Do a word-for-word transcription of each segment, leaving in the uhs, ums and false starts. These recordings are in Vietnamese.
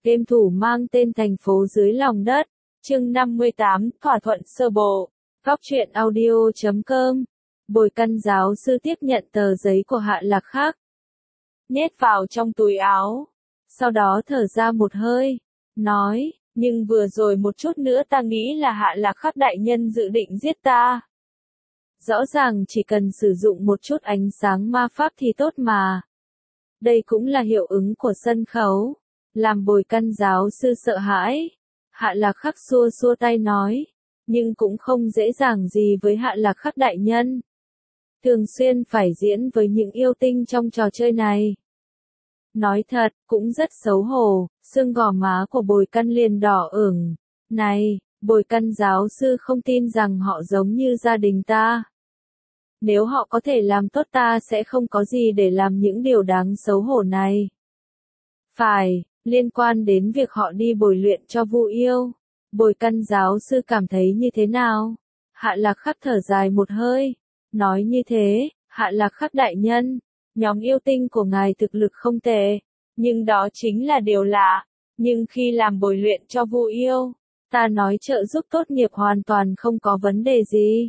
Game thủ mang tên Thành phố dưới lòng đất, chương năm mươi tám, thỏa thuận sơ bộ. Góc truyện audio chấm com. Bồi Căn giáo sư tiếp nhận tờ giấy của Hạ Lạc Khắc, nhét vào trong túi áo, sau đó thở ra một hơi, nói, nhưng vừa rồi một chút nữa ta nghĩ là Hạ Lạc Khắc đại nhân dự định giết ta. Rõ ràng chỉ cần sử dụng một chút ánh sáng ma pháp thì tốt mà. Đây cũng là hiệu ứng của sân khấu, làm Bồi Căn giáo sư sợ hãi. Hạ Lạc Khắc xua xua tay nói, nhưng cũng không dễ dàng gì với Hạ Lạc Khắc đại nhân. Thường xuyên phải diễn với những yêu tinh trong trò chơi này. Nói thật, cũng rất xấu hổ, xương gò má của Bồi Căn liền đỏ ửng. Này, Bồi Căn giáo sư không tin rằng họ giống như gia đình ta. Nếu họ có thể làm tốt ta sẽ không có gì để làm những điều đáng xấu hổ này. Phải, liên quan đến việc họ đi bồi luyện cho Vu Yêu, Bồi Căn giáo sư cảm thấy như thế nào? Hạ Lạc Khắc thở dài một hơi, nói như thế, Hạ Lạc Khắc đại nhân, nhóm yêu tinh của ngài thực lực không tệ, nhưng đó chính là điều lạ, nhưng khi làm bồi luyện cho Vu Yêu, ta nói trợ giúp tốt nghiệp hoàn toàn không có vấn đề gì.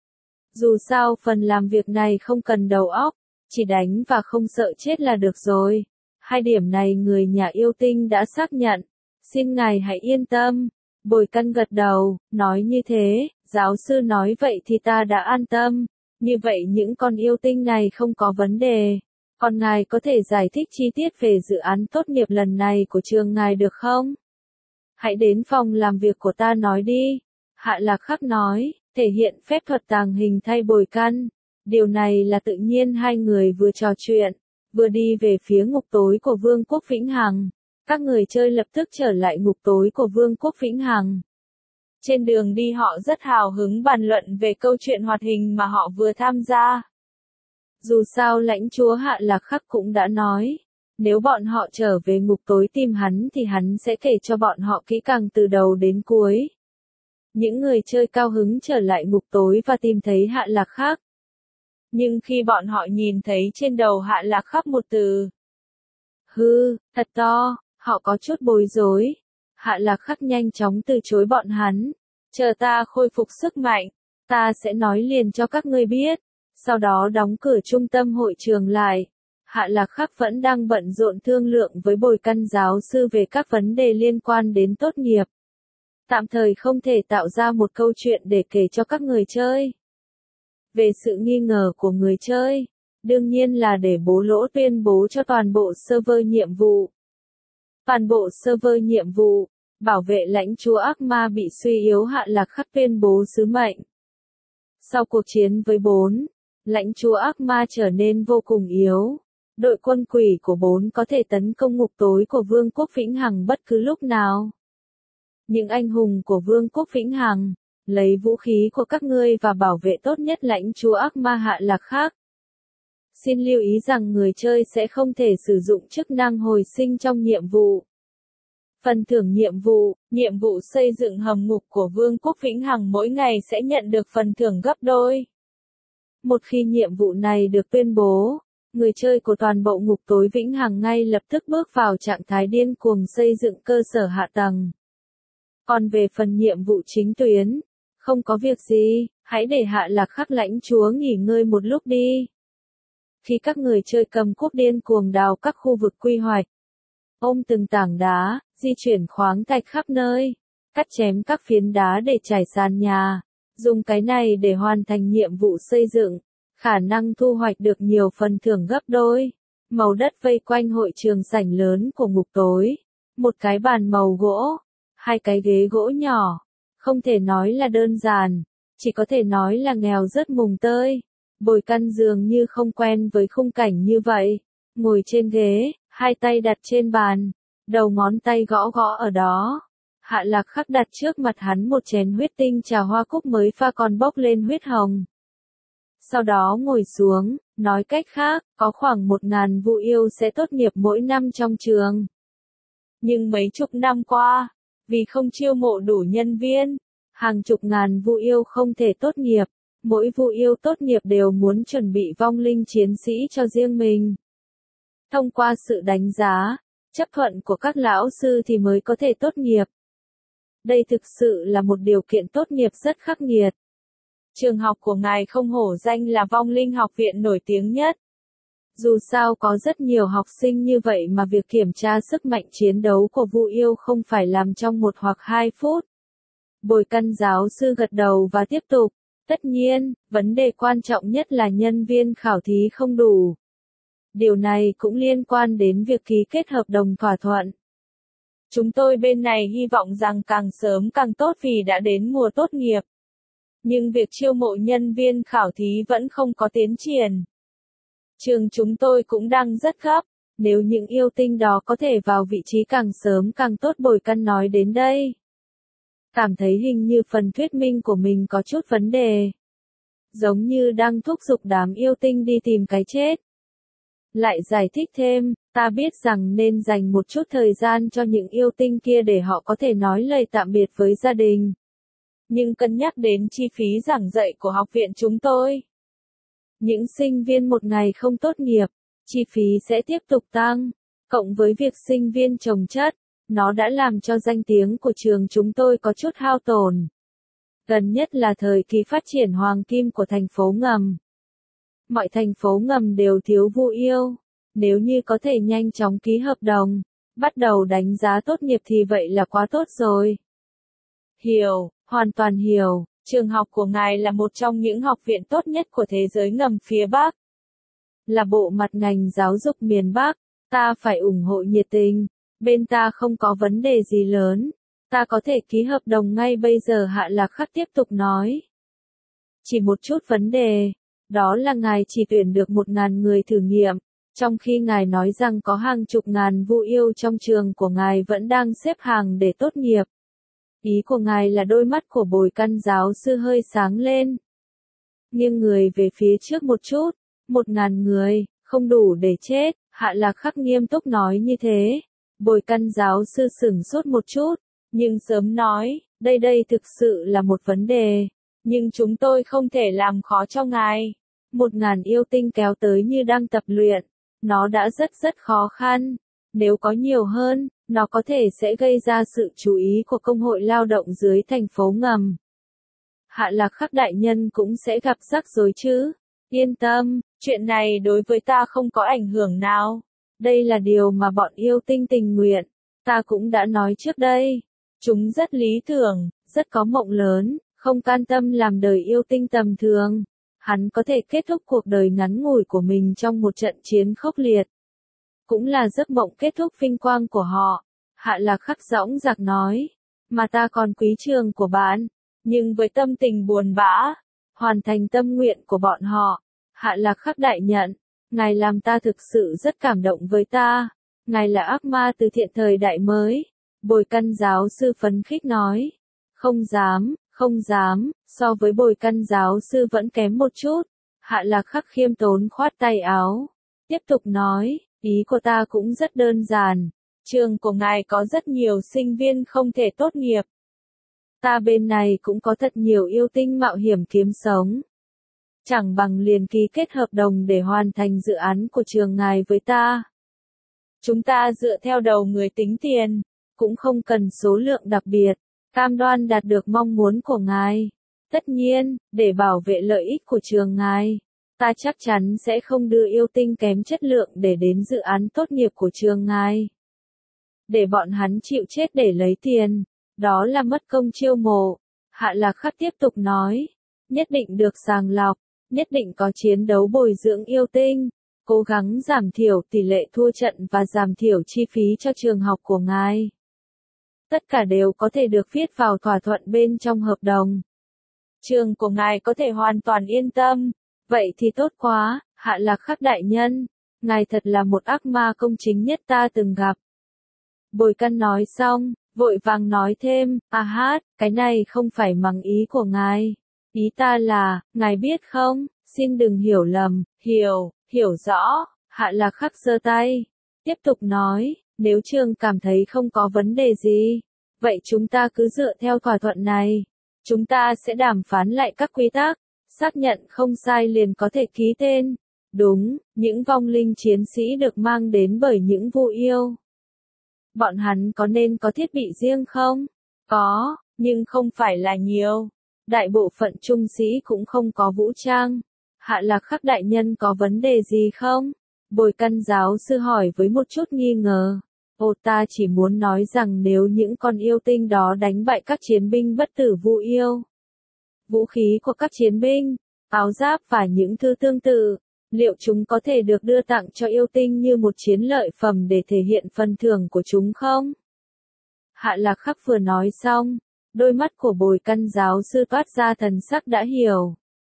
Dù sao phần làm việc này không cần đầu óc, chỉ đánh và không sợ chết là được rồi. Hai điểm này người nhà yêu tinh đã xác nhận, xin ngài hãy yên tâm. Bồi Căn gật đầu, nói như thế, giáo sư nói vậy thì ta đã an tâm, như vậy những con yêu tinh này không có vấn đề. Còn ngài có thể giải thích chi tiết về dự án tốt nghiệp lần này của trường ngài được không? Hãy đến phòng làm việc của ta nói đi. Hạ Lạc Khắc nói, thể hiện phép thuật tàng hình thay Bồi Căn. Điều này là tự nhiên hai người vừa trò chuyện, vừa đi về phía ngục tối của Vương quốc Vĩnh Hằng. Các người chơi lập tức trở lại ngục tối của Vương quốc Vĩnh Hằng. Trên đường đi họ rất hào hứng bàn luận về câu chuyện hoạt hình mà họ vừa tham gia. Dù sao lãnh chúa Hạ Lạc Khắc cũng đã nói, nếu bọn họ trở về ngục tối tìm hắn thì hắn sẽ kể cho bọn họ kỹ càng từ đầu đến cuối. Những người chơi cao hứng trở lại ngục tối và tìm thấy Hạ Lạc Khắc. Nhưng khi bọn họ nhìn thấy trên đầu Hạ Lạc Khắc một từ hư, thật to, họ có chút bối rối. Hạ Lạc Khắc nhanh chóng từ chối bọn hắn. Chờ ta khôi phục sức mạnh, ta sẽ nói liền cho các ngươi biết. Sau đó đóng cửa trung tâm hội trường lại. Hạ Lạc Khắc vẫn đang bận rộn thương lượng với Bồi Căn giáo sư về các vấn đề liên quan đến tốt nghiệp. Tạm thời không thể tạo ra một câu chuyện để kể cho các người chơi. Về sự nghi ngờ của người chơi, đương nhiên là để bố lỗ tuyên bố cho toàn bộ server nhiệm vụ. Toàn bộ server nhiệm vụ, bảo vệ lãnh chúa ác ma bị suy yếu. Hạ Lạc Khắc tuyên bố sứ mệnh. Sau cuộc chiến với bốn, lãnh chúa ác ma trở nên vô cùng yếu. Đội quân quỷ của bốn có thể tấn công ngục tối của Vương quốc Vĩnh Hằng bất cứ lúc nào. Những anh hùng của Vương quốc Vĩnh Hằng, lấy vũ khí của các ngươi và bảo vệ tốt nhất lãnh chúa ác ma Hạ Lạc Khắc. Xin lưu ý rằng người chơi sẽ không thể sử dụng chức năng hồi sinh trong nhiệm vụ. Phần thưởng nhiệm vụ, nhiệm vụ xây dựng hầm ngục của Vương quốc Vĩnh Hằng mỗi ngày sẽ nhận được phần thưởng gấp đôi. Một khi nhiệm vụ này được tuyên bố, người chơi của toàn bộ ngục tối Vĩnh Hằng ngay lập tức bước vào trạng thái điên cuồng xây dựng cơ sở hạ tầng. Còn về phần nhiệm vụ chính tuyến, không có việc gì, hãy để Hạ Lạc Khắc lãnh chúa nghỉ ngơi một lúc đi. Khi các người chơi cầm cuốc điên cuồng đào các khu vực quy hoạch, ôm từng tảng đá, di chuyển khoáng thạch khắp nơi, cắt chém các phiến đá để trải sàn nhà, dùng cái này để hoàn thành nhiệm vụ xây dựng, khả năng thu hoạch được nhiều phần thưởng gấp đôi. Màu đất vây quanh hội trường sảnh lớn của ngục tối, một cái bàn màu gỗ, hai cái ghế gỗ nhỏ, không thể nói là đơn giản, chỉ có thể nói là nghèo rất mùng tơi. Bồi Căn dường như không quen với khung cảnh như vậy, ngồi trên ghế, hai tay đặt trên bàn, đầu ngón tay gõ gõ ở đó. Hạ Lạc Khắc đặt trước mặt hắn một chén huyết tinh trà hoa cúc mới pha còn bốc lên huyết hồng. Sau đó ngồi xuống, nói cách khác, có khoảng một ngàn Vu Yêu sẽ tốt nghiệp mỗi năm trong trường. Nhưng mấy chục năm qua, vì không chiêu mộ đủ nhân viên, hàng chục ngàn Vu Yêu không thể tốt nghiệp. Mỗi Vu Yêu tốt nghiệp đều muốn chuẩn bị vong linh chiến sĩ cho riêng mình. Thông qua sự đánh giá, chấp thuận của các lão sư thì mới có thể tốt nghiệp. Đây thực sự là một điều kiện tốt nghiệp rất khắc nghiệt. Trường học của ngài không hổ danh là vong linh học viện nổi tiếng nhất. Dù sao có rất nhiều học sinh như vậy mà việc kiểm tra sức mạnh chiến đấu của Vu Yêu không phải làm trong một hoặc hai phút. Bồi Căn giáo sư gật đầu và tiếp tục. Tất nhiên, vấn đề quan trọng nhất là nhân viên khảo thí không đủ. Điều này cũng liên quan đến việc ký kết hợp đồng thỏa thuận. Chúng tôi bên này hy vọng rằng càng sớm càng tốt vì đã đến mùa tốt nghiệp. Nhưng việc chiêu mộ nhân viên khảo thí vẫn không có tiến triển. Trường chúng tôi cũng đang rất gấp, nếu những yêu tinh đó có thể vào vị trí càng sớm càng tốt. Bồi Căn nói đến đây. Cảm thấy hình như phần thuyết minh của mình có chút vấn đề. Giống như đang thúc giục đám yêu tinh đi tìm cái chết. Lại giải thích thêm, ta biết rằng nên dành một chút thời gian cho những yêu tinh kia để họ có thể nói lời tạm biệt với gia đình. Nhưng cân nhắc đến chi phí giảng dạy của học viện chúng tôi. Những sinh viên một ngày không tốt nghiệp, chi phí sẽ tiếp tục tăng, cộng với việc sinh viên chồng chất, nó đã làm cho danh tiếng của trường chúng tôi có chút hao tổn. Gần nhất là thời kỳ phát triển hoàng kim của thành phố ngầm. Mọi thành phố ngầm đều thiếu Vu Yêu, nếu như có thể nhanh chóng ký hợp đồng, bắt đầu đánh giá tốt nghiệp thì vậy là quá tốt rồi. Hiểu, hoàn toàn hiểu, trường học của ngài là một trong những học viện tốt nhất của thế giới ngầm phía Bắc. Là bộ mặt ngành giáo dục miền Bắc, ta phải ủng hộ nhiệt tình, bên ta không có vấn đề gì lớn, ta có thể ký hợp đồng ngay bây giờ. Hạ Lạc Khắc tiếp tục nói. Chỉ một chút vấn đề, đó là ngài chỉ tuyển được một ngàn người thử nghiệm, trong khi ngài nói rằng có hàng chục ngàn Vu Yêu trong trường của ngài vẫn đang xếp hàng để tốt nghiệp. Ý của ngài là? Đôi mắt của Bồi Căn giáo sư hơi sáng lên. Nghiêng người về phía trước một chút, một ngàn người, không đủ để chết. Hạ Lạc Khắc nghiêm túc nói như thế. Bồi Căn giáo sư sửng sốt một chút, nhưng sớm nói, đây đây thực sự là một vấn đề, nhưng chúng tôi không thể làm khó cho ngài. Một ngàn yêu tinh kéo tới như đang tập luyện, nó đã rất rất khó khăn. Nếu có nhiều hơn, nó có thể sẽ gây ra sự chú ý của công hội lao động dưới thành phố ngầm. Hạ Lạc Khắc đại nhân cũng sẽ gặp rắc rối chứ. Yên tâm, chuyện này đối với ta không có ảnh hưởng nào. Đây là điều mà bọn yêu tinh tình nguyện. Ta cũng đã nói trước đây. Chúng rất lý tưởng, rất có mộng lớn, không can tâm làm đời yêu tinh tầm thường. Hắn có thể kết thúc cuộc đời ngắn ngủi của mình trong một trận chiến khốc liệt. Cũng là giấc mộng kết thúc vinh quang của họ. Hạ Lạc Khắc dõng dạc nói. Mà ta còn quý trường của bạn. Nhưng với tâm tình buồn bã, hoàn thành tâm nguyện của bọn họ. Hạ Lạc Khắc đại nhận. Ngài làm ta thực sự rất cảm động với ta. Ngài là ác ma từ thiện thời đại mới. Bồi Căn giáo sư phấn khích nói. Không dám, không dám, so với Bồi Căn giáo sư vẫn kém một chút. Hạ Lạc Khắc khiêm tốn khoát tay áo. Tiếp tục nói, ý của ta cũng rất đơn giản. Trường của ngài có rất nhiều sinh viên không thể tốt nghiệp. Ta bên này cũng có thật nhiều yêu tinh mạo hiểm kiếm sống. Chẳng bằng liền ký kết hợp đồng để hoàn thành dự án của trường ngài với ta. Chúng ta dựa theo đầu người tính tiền, cũng không cần số lượng đặc biệt, cam đoan đạt được mong muốn của ngài. Tất nhiên, để bảo vệ lợi ích của trường ngài, ta chắc chắn sẽ không đưa yêu tinh kém chất lượng để đến dự án tốt nghiệp của trường ngài. Để bọn hắn chịu chết để lấy tiền, đó là mất công chiêu mộ. Hạ Lạc Khắc tiếp tục nói, nhất định được sàng lọc, nhất định có chiến đấu bồi dưỡng yêu tinh, cố gắng giảm thiểu tỷ lệ thua trận và giảm thiểu chi phí cho trường học của ngài. Tất cả đều có thể được viết vào thỏa thuận bên trong hợp đồng. Trường của ngài có thể hoàn toàn yên tâm. Vậy thì tốt quá, Hạ Lạc Khắc đại nhân. Ngài thật là một ác ma công chính nhất ta từng gặp. Bồi Căn nói xong, vội vàng nói thêm, à hát, cái này không phải mắng ý của ngài. Ý ta là, ngài biết không, xin đừng hiểu lầm, hiểu, hiểu rõ. Hạ Lạc Khắc giơ tay, tiếp tục nói, nếu trường cảm thấy không có vấn đề gì, vậy chúng ta cứ dựa theo thỏa thuận này. Chúng ta sẽ đàm phán lại các quy tắc, xác nhận không sai liền có thể ký tên. Đúng, những vong linh chiến sĩ được mang đến bởi những Vu Yêu. Bọn hắn có nên có thiết bị riêng không? Có, nhưng không phải là nhiều. Đại bộ phận trung sĩ cũng không có vũ trang. Hạ Lạc Khắc đại nhân có vấn đề gì không? Bồi Căn giáo sư hỏi với một chút nghi ngờ. Ô ta chỉ muốn nói rằng nếu những con yêu tinh đó đánh bại các chiến binh bất tử Vu yêu, vũ khí của các chiến binh, áo giáp và những thứ tương tự, liệu chúng có thể được đưa tặng cho yêu tinh như một chiến lợi phẩm để thể hiện phần thưởng của chúng không? Hạ Lạc Khắc vừa nói xong, đôi mắt của Bồi Căn giáo sư toát ra thần sắc đã hiểu.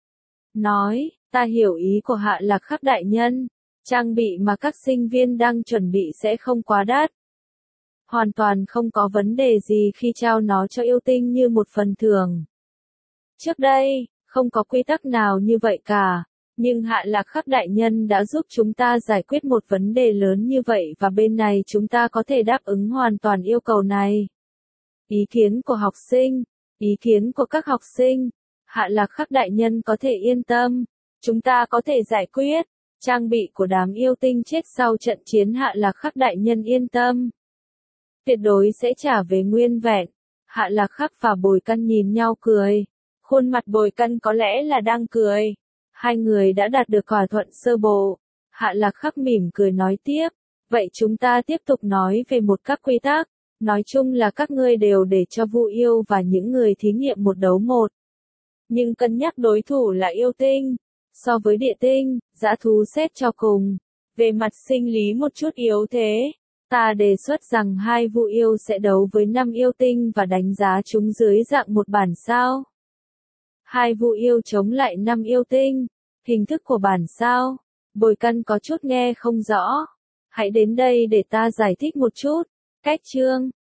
Nói, ta hiểu ý của Hạ Lạc Khắc đại nhân, trang bị mà các sinh viên đang chuẩn bị sẽ không quá đắt. Hoàn toàn không có vấn đề gì khi trao nó cho yêu tinh như một phần thưởng. Trước đây, không có quy tắc nào như vậy cả, nhưng Hạ Lạc Khắc đại nhân đã giúp chúng ta giải quyết một vấn đề lớn như vậy và bên này chúng ta có thể đáp ứng hoàn toàn yêu cầu này. Ý kiến của học sinh, ý kiến của các học sinh, Hạ Lạc Khắc đại nhân có thể yên tâm, chúng ta có thể giải quyết, trang bị của đám yêu tinh chết sau trận chiến Hạ Lạc Khắc đại nhân yên tâm. Tuyệt đối sẽ trả về nguyên vẹn. Hạ Lạc Khắc và Bồi Căn nhìn nhau cười. Khuôn mặt Bồi Căn có lẽ là đang cười. Hai người đã đạt được thỏa thuận sơ bộ. Hạ Lạc Khắc mỉm cười nói tiếp. Vậy chúng ta tiếp tục nói về một các quy tắc. Nói chung là các ngươi đều để cho Vu yêu và những người thí nghiệm một đấu một. Nhưng cân nhắc đối thủ là yêu tinh. So với địa tinh, dã thú xét cho cùng. Về mặt sinh lý một chút yếu thế. Ta đề xuất rằng hai Vu yêu sẽ đấu với năm yêu tinh và đánh giá chúng dưới dạng một bản sao. Hai Vu yêu chống lại năm yêu tinh. Hình thức của bản sao. Bồi Căn có chút nghe không rõ. Hãy đến đây để ta giải thích một chút. Cách chương.